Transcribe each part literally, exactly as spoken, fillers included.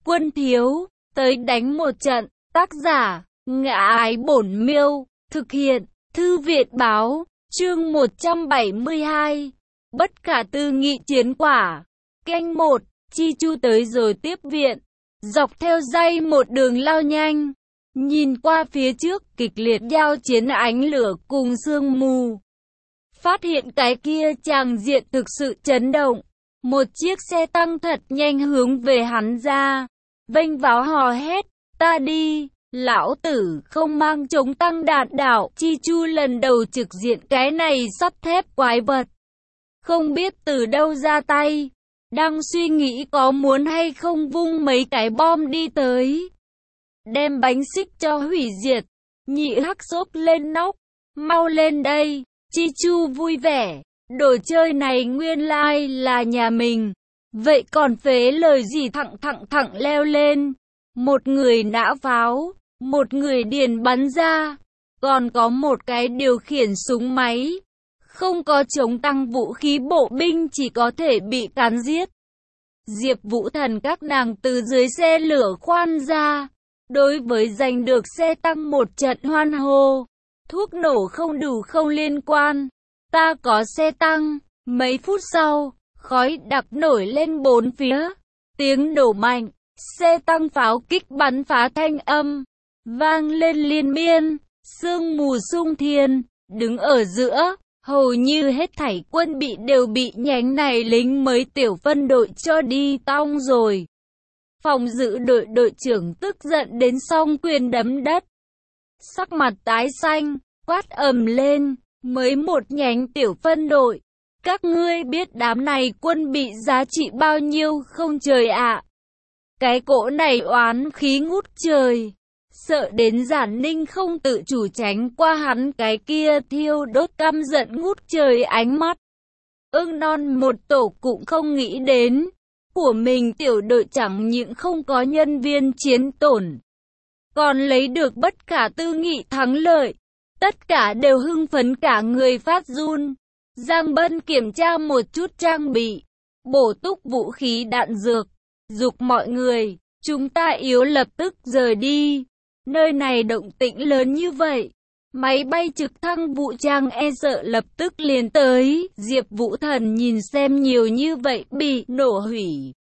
Quân thiếu, tới đánh một trận. Tác giả, Ngã Ái Bổn Miêu. Thực hiện, Thư Viện Báo. Chương một trăm bảy mươi hai. Bất khả tư nghị chiến quả. Canh một. Chi Chu tới rồi tiếp viện. Dọc theo dây một đường lao nhanh. Nhìn qua phía trước, kịch liệt giao chiến ánh lửa cùng sương mù. Phát hiện cái kia tràng diện thực sự chấn động. Một chiếc xe tăng thật nhanh hướng về hắn ra. Vênh váo hò hét, ta đi, lão tử không mang chống tăng đạn đạo. Chi Chu lần đầu trực diện cái này sắt thép quái vật. Không biết từ đâu ra tay. Đang suy nghĩ có muốn hay không vung mấy cái bom đi tới. Đem bánh xích cho hủy diệt. Nhị hắc xốp lên nóc. Mau lên đây. Chi Chu vui vẻ. Đồ chơi này nguyên lai là nhà mình. Vậy còn phế lời gì, thẳng thẳng thẳng leo lên. Một người nã pháo. Một người điền bắn ra. Còn có một cái điều khiển súng máy. Không có chống tăng vũ khí bộ binh, chỉ có thể bị cán giết. Diệp Vũ Thần các nàng từ dưới xe lửa khoan ra. Đối với giành được xe tăng một trận hoan hô. Thuốc nổ không đủ không liên quan. Ta có xe tăng. Mấy phút sau, khói đặc nổi lên bốn phía. Tiếng nổ mạnh. Xe tăng pháo kích bắn phá thanh âm. Vang lên liên miên. Sương mù sung thiên. Đứng ở giữa. Hầu như hết thảy quân bị đều bị nhánh này lính mới tiểu phân đội cho đi tong rồi. Phòng giữ đội đội trưởng tức giận đến song quyền đấm đất. Sắc mặt tái xanh, quát ầm lên, mới một nhánh tiểu phân đội. Các ngươi biết đám này quân bị giá trị bao nhiêu không trời ạ? Cái cỗ này oán khí ngút trời. Sợ đến Giản Ninh không tự chủ tránh qua hắn cái kia thiêu đốt căm giận ngút trời ánh mắt. Ưng non một tổ cũng không nghĩ đến. Của mình tiểu đội chẳng những không có nhân viên chiến tổn. Còn lấy được bất khả tư nghị thắng lợi. Tất cả đều hưng phấn cả người phát run. Giang Bân kiểm tra một chút trang bị. Bổ túc vũ khí đạn dược. Giục mọi người, chúng ta yếu lập tức rời đi. Nơi này động tĩnh lớn như vậy. Máy bay trực thăng vũ trang e sợ lập tức liền tới. Diệp Vũ Thần nhìn xem nhiều như vậy bị nổ hủy.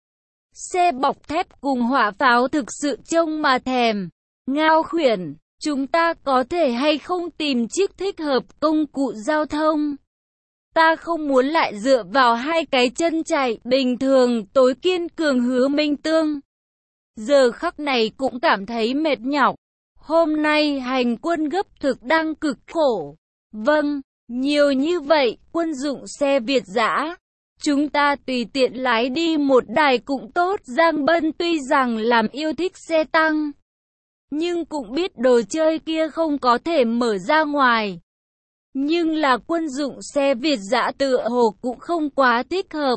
Xe bọc thép cùng hỏa pháo thực sự trông mà thèm. Ngao khuyển, chúng ta có thể hay không tìm chiếc thích hợp công cụ giao thông? Ta không muốn lại dựa vào hai cái chân chạy bình thường tối kiên cường Hứa Minh Tương. Giờ khắc này cũng cảm thấy mệt nhọc. Hôm nay hành quân gấp thực đang cực khổ. Vâng, nhiều như vậy, quân dụng xe Việt dã. Chúng ta tùy tiện lái đi một đài cũng tốt. Giang Bân tuy rằng làm yêu thích xe tăng, nhưng cũng biết đồ chơi kia không có thể mở ra ngoài. Nhưng là quân dụng xe Việt dã tựa hồ cũng không quá thích hợp.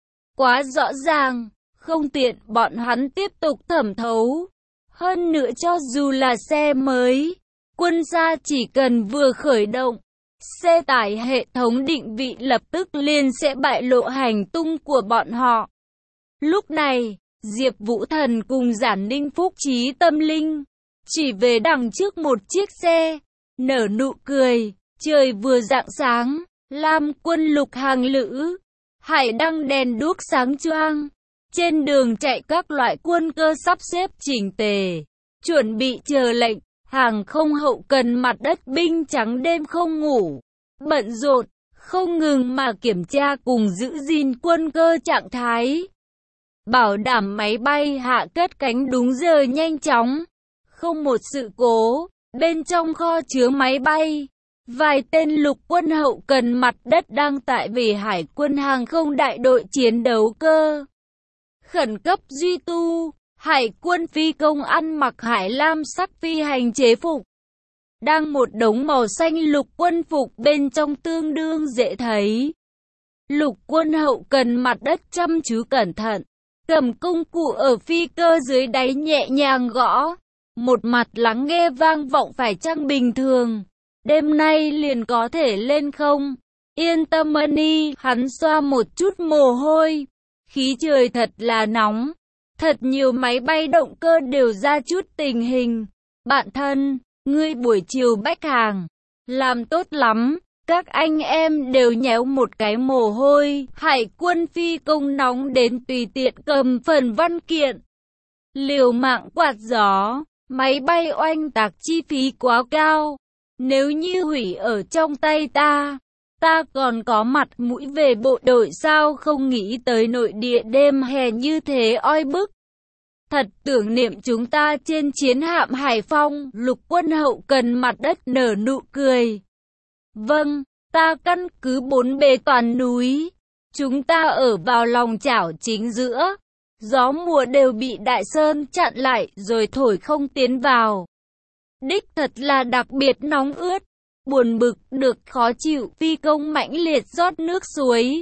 Quá rõ ràng, không tiện bọn hắn tiếp tục thẩm thấu. Hơn nữa cho dù là xe mới, quân gia chỉ cần vừa khởi động, xe tải hệ thống định vị lập tức liền sẽ bại lộ hành tung của bọn họ. Lúc này, Diệp Vũ Thần cùng Giản Ninh phúc trí tâm linh, chỉ về đằng trước một chiếc xe, nở nụ cười, trời vừa rạng sáng, Lam quân lục hàng lữ, hải đăng đèn đuốc sáng choang. Trên đường chạy các loại quân cơ sắp xếp chỉnh tề, chuẩn bị chờ lệnh, hàng không hậu cần mặt đất binh trắng đêm không ngủ, bận rộn, không ngừng mà kiểm tra cùng giữ gìn quân cơ trạng thái. Bảo đảm máy bay hạ cất cánh đúng giờ nhanh chóng, không một sự cố, bên trong kho chứa máy bay. Vài tên lục quân hậu cần mặt đất đang tại vì hải quân hàng không đại đội chiến đấu cơ. Khẩn cấp duy tu, hải quân phi công ăn mặc hải lam sắc phi hành chế phục. Đang một đống màu xanh lục quân phục bên trong tương đương dễ thấy. Lục quân hậu cần mặt đất chăm chú cẩn thận, cầm công cụ ở phi cơ dưới đáy nhẹ nhàng gõ. Một mặt lắng nghe vang vọng phải chăng bình thường. Đêm nay liền có thể lên không? Yên tâm ân y, hắn xoa một chút mồ hôi. Khí trời thật là nóng. Thật nhiều máy bay động cơ đều ra chút tình hình. Bạn thân, ngươi buổi chiều bách hàng. Làm tốt lắm. Các anh em đều nhéo một cái mồ hôi. Hải quân phi công nóng đến tùy tiện cầm phần văn kiện. Liều mạng quạt gió. Máy bay oanh tạc chi phí quá cao. Nếu như hủy ở trong tay ta, ta còn có mặt mũi về bộ đội sao? Không nghĩ tới nội địa đêm hè như thế oi bức. Thật tưởng niệm chúng ta trên chiến hạm Hải Phong. Lục quân hậu cần mặt đất nở nụ cười. Vâng, ta căn cứ bốn bề toàn núi. Chúng ta ở vào lòng chảo chính giữa. Gió mùa đều bị đại sơn chặn lại rồi thổi không tiến vào. Đích thật là đặc biệt nóng ướt. Buồn bực được khó chịu, phi công mãnh liệt rót nước suối.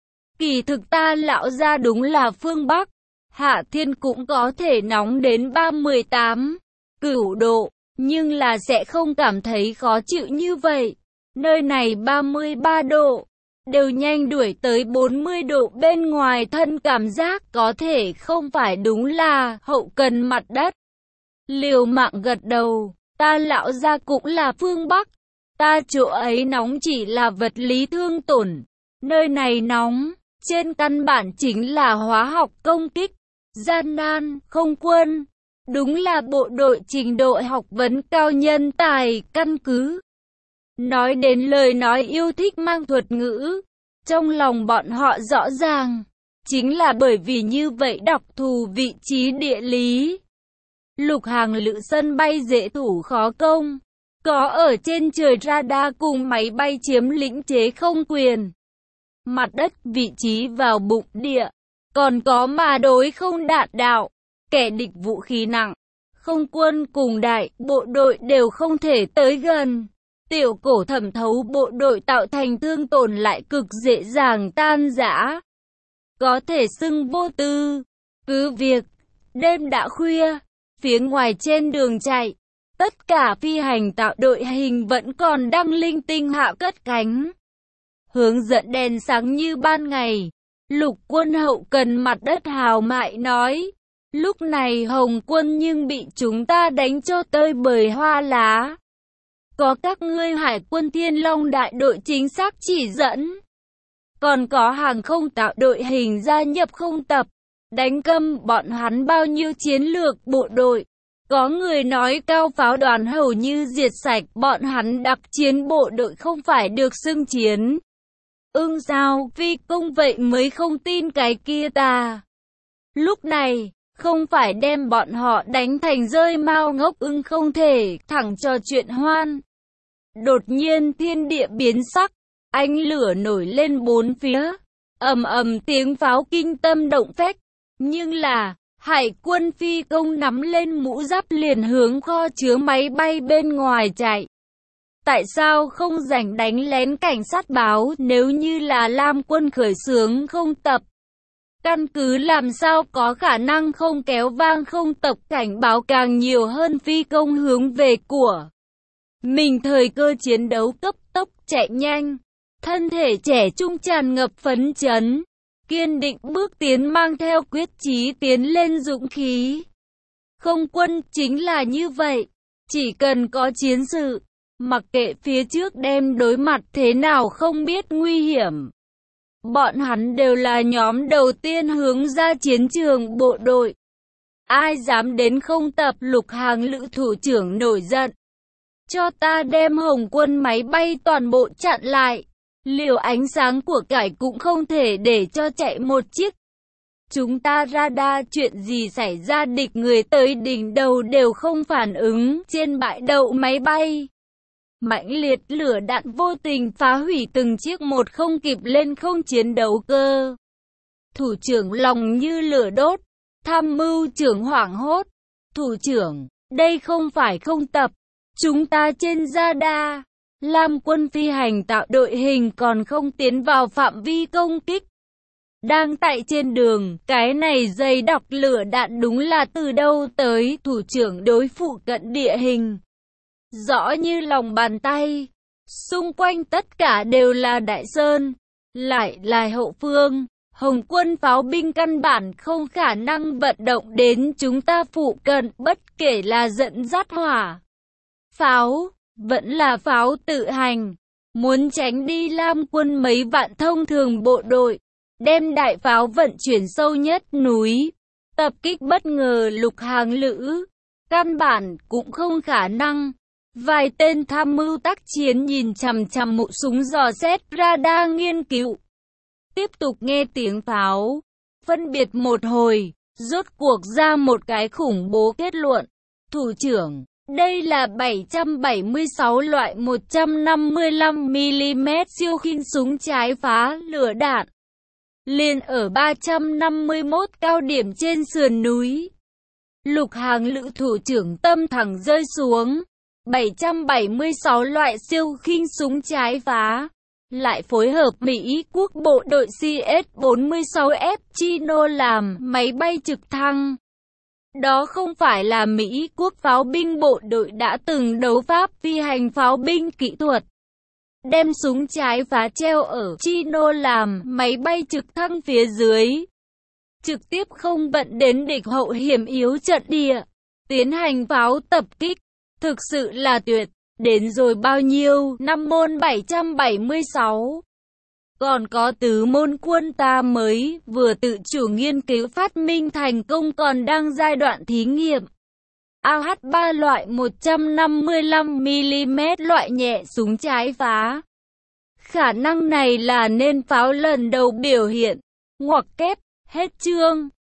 Kỳ thực ta lão ra đúng là phương Bắc. Hạ thiên cũng có thể nóng đến ba mươi tám, cửu độ, nhưng là sẽ không cảm thấy khó chịu như vậy. Nơi này ba mươi ba độ, đều nhanh đuổi tới bốn mươi độ bên ngoài thân, cảm giác có thể không phải đúng là hậu cần mặt đất. Liều mạng gật đầu, ta lão ra cũng là phương Bắc. Ta chỗ ấy nóng chỉ là vật lý thương tổn. Nơi này nóng, trên căn bản chính là hóa học công kích. Gian nan, không quân. Đúng là bộ đội trình độ học vấn cao nhân tài, căn cứ. Nói đến lời nói yêu thích mang thuật ngữ. Trong lòng bọn họ rõ ràng. Chính là bởi vì như vậy đặc thù vị trí địa lý. Lục hàng lự sân bay dễ thủ khó công. Có ở trên trời radar cùng máy bay chiếm lĩnh chế không quyền. Mặt đất vị trí vào bụng địa. Còn có mà đối không đạn đạo. Kẻ địch vũ khí nặng. Không quân cùng đại bộ đội đều không thể tới gần. Tiểu cổ thẩm thấu bộ đội tạo thành thương tổn lại cực dễ dàng tan rã. Có thể xưng vô tư. Cứ việc, đêm đã khuya, phía ngoài trên đường chạy. Tất cả phi hành tạo đội hình vẫn còn đang linh tinh hạ cất cánh. Hướng dẫn đèn sáng như ban ngày. Lục quân hậu cần mặt đất hào mại nói. Lúc này Hồng quân nhưng bị chúng ta đánh cho tơi bời hoa lá. Có các ngươi hải quân Thiên Long đại đội chính xác chỉ dẫn. Còn có hàng không tạo đội hình gia nhập không tập. Đánh câm bọn hắn bao nhiêu chiến lược bộ đội. Có người nói cao pháo đoàn hầu như diệt sạch bọn hắn, đặc chiến bộ đội không phải được xưng chiến. Ưng sao, phi công vậy mới không tin cái kia ta. Lúc này, không phải đem bọn họ đánh thành rơi mao ngốc ưng không thể, thẳng trò chuyện hoan. Đột nhiên thiên địa biến sắc, ánh lửa nổi lên bốn phía, ầm ầm tiếng pháo kinh tâm động phách. Nhưng là, hải quân phi công nắm lên mũ giáp liền hướng kho chứa máy bay bên ngoài chạy. Tại sao không rảnh đánh lén cảnh sát báo nếu như là Lam quân khởi xướng không tập? Căn cứ làm sao có khả năng không kéo vang không tập cảnh báo càng nhiều hơn phi công hướng về của mình, thời cơ chiến đấu cấp tốc chạy nhanh. Thân thể trẻ trung tràn ngập phấn chấn, kiên định bước tiến mang theo quyết chí tiến lên dũng khí. Không quân chính là như vậy, chỉ cần có chiến sự, mặc kệ phía trước đem đối mặt thế nào không biết nguy hiểm. Bọn hắn đều là nhóm đầu tiên hướng ra chiến trường bộ đội. Ai dám đến không tập? Lục hàng lữ thủ trưởng nổi giận. Cho ta đem Hồng quân máy bay toàn bộ chặn lại. Liều ánh sáng của cải cũng không thể để cho chạy một chiếc. Chúng ta radar chuyện gì xảy ra, địch người tới đỉnh đầu đều không phản ứng trên bãi đậu máy bay. Mãnh liệt lửa đạn vô tình phá hủy từng chiếc một, không kịp lên không chiến đấu cơ. Thủ trưởng lòng như lửa đốt, tham mưu trưởng hoảng hốt. Thủ trưởng, đây không phải không tập, chúng ta trên radar. Lam quân phi hành tạo đội hình còn không tiến vào phạm vi công kích. Đang tại trên đường, cái này dày đặc lửa đạn đúng là từ đâu tới? Thủ trưởng đối phụ cận địa hình rõ như lòng bàn tay. Xung quanh tất cả đều là đại sơn, lại là hậu phương. Hồng quân pháo binh căn bản không khả năng vận động đến chúng ta phụ cận, bất kể là dẫn dắt hỏa pháo, vẫn là pháo tự hành. Muốn tránh đi Lam quân mấy vạn thông thường bộ đội, đem đại pháo vận chuyển sâu nhất núi, tập kích bất ngờ Lục Hàng Lữ, căn bản cũng không khả năng. Vài tên tham mưu tác chiến nhìn chằm chằm mụ súng dò xét radar nghiên cứu. Tiếp tục nghe tiếng pháo, phân biệt một hồi, rốt cuộc ra một cái khủng bố kết luận. Thủ trưởng, đây là bảy trăm bảy mươi sáu loại một trăm năm mươi lăm mi-li-mét siêu khinh súng trái phá lửa đạn. Liền ở ba trăm năm mươi mốt cao điểm trên sườn núi. Lục Hàng Lữ thủ trưởng tâm thẳng rơi xuống. bảy trăm bảy mươi sáu loại siêu khinh súng trái phá. Lại phối hợp Mỹ quốc bộ đội C S bốn mươi sáu F Chino làm máy bay trực thăng. Đó không phải là Mỹ quốc pháo binh bộ đội đã từng đấu pháp phi hành pháo binh kỹ thuật. Đem súng trái phá treo ở Chino làm máy bay trực thăng phía dưới. Trực tiếp không vận đến địch hậu hiểm yếu trận địa. Tiến hành pháo tập kích. Thực sự là tuyệt. Đến rồi bao nhiêu? Năm môn bảy trăm bảy mươi sáu. Còn có tứ môn quân ta mới vừa tự chủ nghiên cứu phát minh thành công còn đang giai đoạn thí nghiệm. A H ba loại một trăm năm mươi lăm mi-li-mét loại nhẹ súng trái phá. Khả năng này là nên pháo lần đầu biểu hiện. Ngoặc kép, hết chương.